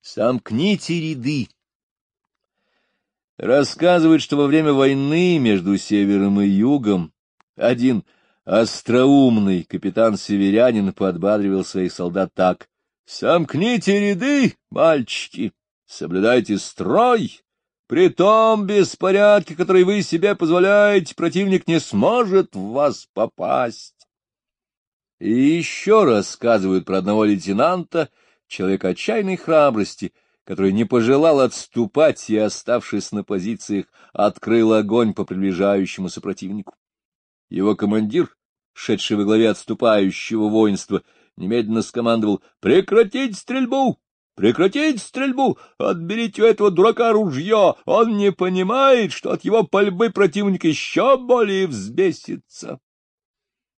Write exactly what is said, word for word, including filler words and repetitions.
Сомкните ряды. Рассказывают, что во время войны между севером и югом один остроумный капитан-северянин подбадривал своих солдат так: «Сомкните ряды, мальчики, соблюдайте строй, при том беспорядке, который вы себе позволяете, противник не сможет в вас попасть». И еще рассказывают про одного лейтенанта, человека отчаянной храбрости, который не пожелал отступать и, оставшись на позициях, открыл огонь по приближающемуся противнику. Его командир, шедший во главе отступающего воинства, немедленно скомандовал: «Прекратить стрельбу! Прекратить стрельбу! Отберите у этого дурака ружье! Он не понимает, что от его пальбы противник еще более взбесится!»